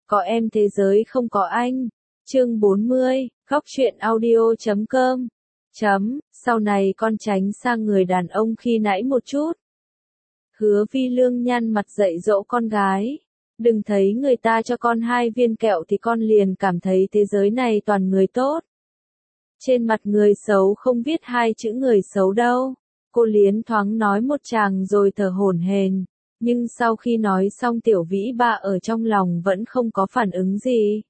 Có em thế giới không có anh. Chương 40, góc truyện audio.com. Sau này con tránh sang người đàn ông khi nãy một chút. Hứa Vi Lương nhăn mặt dạy dỗ con gái. Đừng thấy người ta cho con 2 viên kẹo thì con liền cảm thấy thế giới này toàn người tốt. Trên mặt người xấu không viết 2 chữ người xấu đâu. Cô liến thoáng nói một tràng rồi thở hổn hển. Nhưng sau khi nói xong Tiểu Vĩ Ba ở trong lòng vẫn không có phản ứng gì.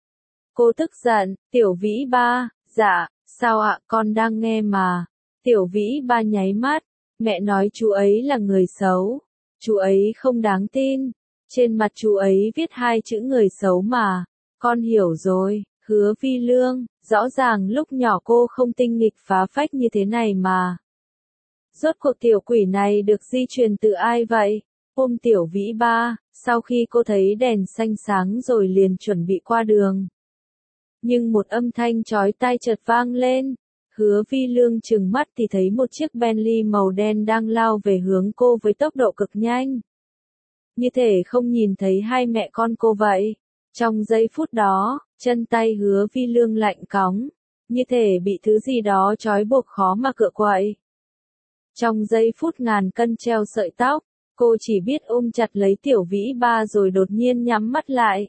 Cô tức giận, Tiểu Vĩ Ba, dạ, sao ạ, con đang nghe mà. Tiểu Vĩ Ba nháy mắt, mẹ nói chú ấy là người xấu. Chú ấy không đáng tin. Trên mặt chú ấy viết 2 chữ người xấu mà. Con hiểu rồi, Hứa Vi Lương, rõ ràng lúc nhỏ cô không tinh nghịch phá phách như thế này mà. Rốt cuộc tiểu quỷ này được di truyền từ ai vậy? Ôm Tiểu Vĩ Ba, sau khi cô thấy đèn xanh sáng rồi liền chuẩn bị qua đường. Nhưng một âm thanh chói tai chợt vang lên. Hứa Vi Lương trừng mắt thì thấy một chiếc Bentley màu đen đang lao về hướng cô với tốc độ cực nhanh. Như thể không nhìn thấy hai mẹ con cô vậy. Trong giây phút đó, chân tay Hứa Vi Lương lạnh cóng, như thể bị thứ gì đó trói buộc khó mà cựa quậy. Trong giây phút ngàn cân treo sợi tóc, cô chỉ biết ôm chặt lấy Tiểu Vĩ Ba rồi đột nhiên nhắm mắt lại.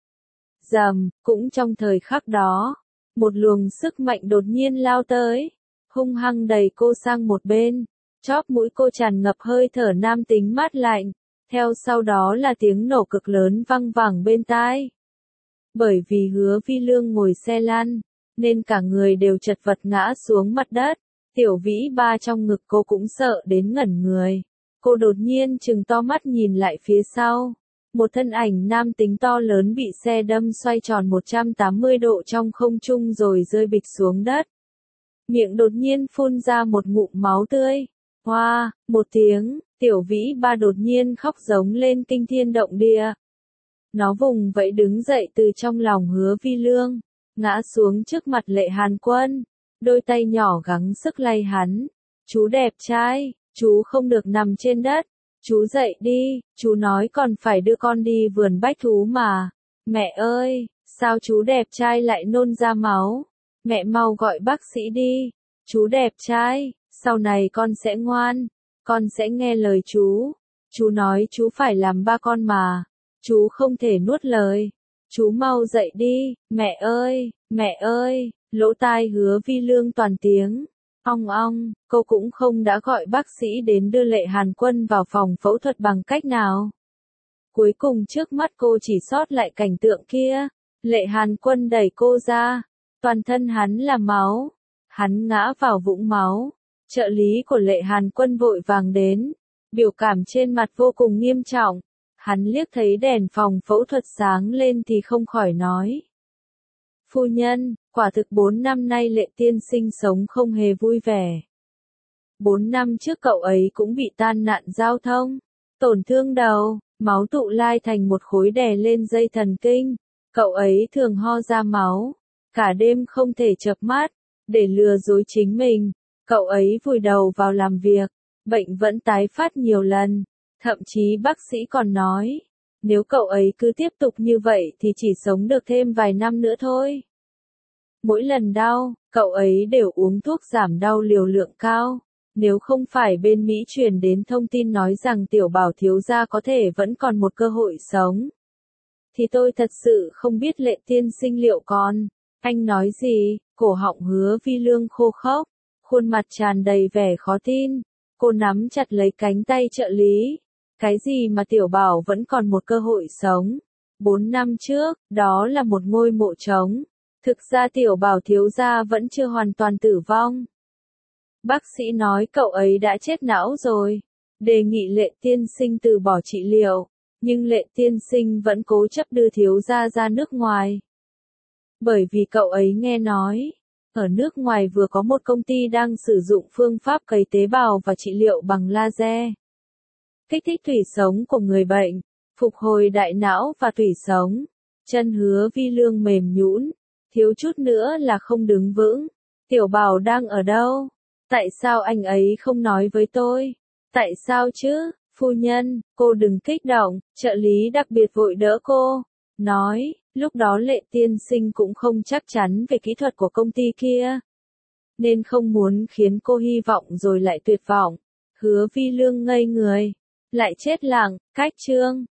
Rầm, cũng trong thời khắc đó, một luồng sức mạnh đột nhiên lao tới, hung hăng đẩy cô sang một bên, chóp mũi cô tràn ngập hơi thở nam tính mát lạnh, theo sau đó là tiếng nổ cực lớn vang vẳng bên tai. Bởi vì Hứa Vi Lương ngồi xe lăn, nên cả người đều chật vật ngã xuống mặt đất, Tiểu Vĩ Ba trong ngực cô cũng sợ đến ngẩn người. Cô đột nhiên trừng to mắt nhìn lại phía sau. Một thân ảnh nam tính to lớn bị xe đâm xoay tròn 180 độ trong không trung rồi rơi bịch xuống đất. Miệng đột nhiên phun ra một ngụm máu tươi. Hoa, một tiếng, Tiểu Vĩ Ba đột nhiên khóc giống lên kinh thiên động địa. Nó vùng vẫy đứng dậy từ trong lòng Hứa Vi Lương, ngã xuống trước mặt Lệ Hàn Quân. Đôi tay nhỏ gắng sức lay hắn. Chú đẹp trai, chú không được nằm trên đất. Chú dậy đi, chú nói còn phải đưa con đi vườn bách thú mà. Mẹ ơi, sao chú đẹp trai lại nôn ra máu? Mẹ mau gọi bác sĩ đi. Chú đẹp trai, sau này con sẽ ngoan. Con sẽ nghe lời chú. Chú nói chú phải làm ba con mà. Chú không thể nuốt lời. Chú mau dậy đi, mẹ ơi, lỗ tai Hứa Vi Lương toàn tiếng. Ong ong, cô cũng không đã gọi bác sĩ đến đưa Lệ Hàn Quân vào phòng phẫu thuật bằng cách nào. Cuối cùng trước mắt cô chỉ sót lại cảnh tượng kia. Lệ Hàn Quân đẩy cô ra. Toàn thân hắn là máu. Hắn ngã vào vũng máu. Trợ lý của Lệ Hàn Quân vội vàng đến. Biểu cảm trên mặt vô cùng nghiêm trọng. Hắn liếc thấy đèn phòng phẫu thuật sáng lên thì không khỏi nói. Phu nhân, quả thực 4 năm nay Lệ tiên sinh sống không hề vui vẻ. 4 năm trước cậu ấy cũng bị tai nạn giao thông, tổn thương đầu, máu tụ lai thành một khối đè lên dây thần kinh. Cậu ấy thường ho ra máu, cả đêm không thể chợp mắt, để lừa dối chính mình. Cậu ấy vùi đầu vào làm việc, bệnh vẫn tái phát nhiều lần. Thậm chí bác sĩ còn nói, nếu cậu ấy cứ tiếp tục như vậy thì chỉ sống được thêm vài năm nữa thôi. Mỗi lần đau, cậu ấy đều uống thuốc giảm đau liều lượng cao. Nếu không phải bên Mỹ truyền đến thông tin nói rằng Tiểu Bảo thiếu gia có thể vẫn còn một cơ hội sống, thì tôi thật sự không biết Lệ tiên sinh liệu còn. Anh nói gì? Cổ họng Hứa Vi Lương khô khốc, khuôn mặt tràn đầy vẻ khó tin. Cô nắm chặt lấy cánh tay trợ lý. Cái gì mà Tiểu Bảo vẫn còn một cơ hội sống? 4 năm trước, đó là một ngôi mộ trống. Thực ra Tiểu Bảo thiếu gia vẫn chưa hoàn toàn tử vong. Bác sĩ nói cậu ấy đã chết não rồi. Đề nghị Lệ tiên sinh từ bỏ trị liệu. Nhưng Lệ tiên sinh vẫn cố chấp đưa thiếu gia ra nước ngoài. Bởi vì cậu ấy nghe nói, ở nước ngoài vừa có một công ty đang sử dụng phương pháp cấy tế bào và trị liệu bằng laser. Kích thích tủy sống của người bệnh, phục hồi đại não và tủy sống. Chân Hứa Vi Lương mềm nhũn, thiếu chút nữa là không đứng vững. Tiểu Bảo đang ở đâu? Tại sao anh ấy không nói với tôi? Tại sao chứ? Phu nhân, cô đừng kích động, trợ lý đặc biệt vội đỡ cô. nói, lúc đó Lệ tiên sinh cũng không chắc chắn về kỹ thuật của công ty kia. Nên không muốn khiến cô hy vọng rồi lại tuyệt vọng. Hứa Vi Lương ngây người. Lại chết lặng, cách chương.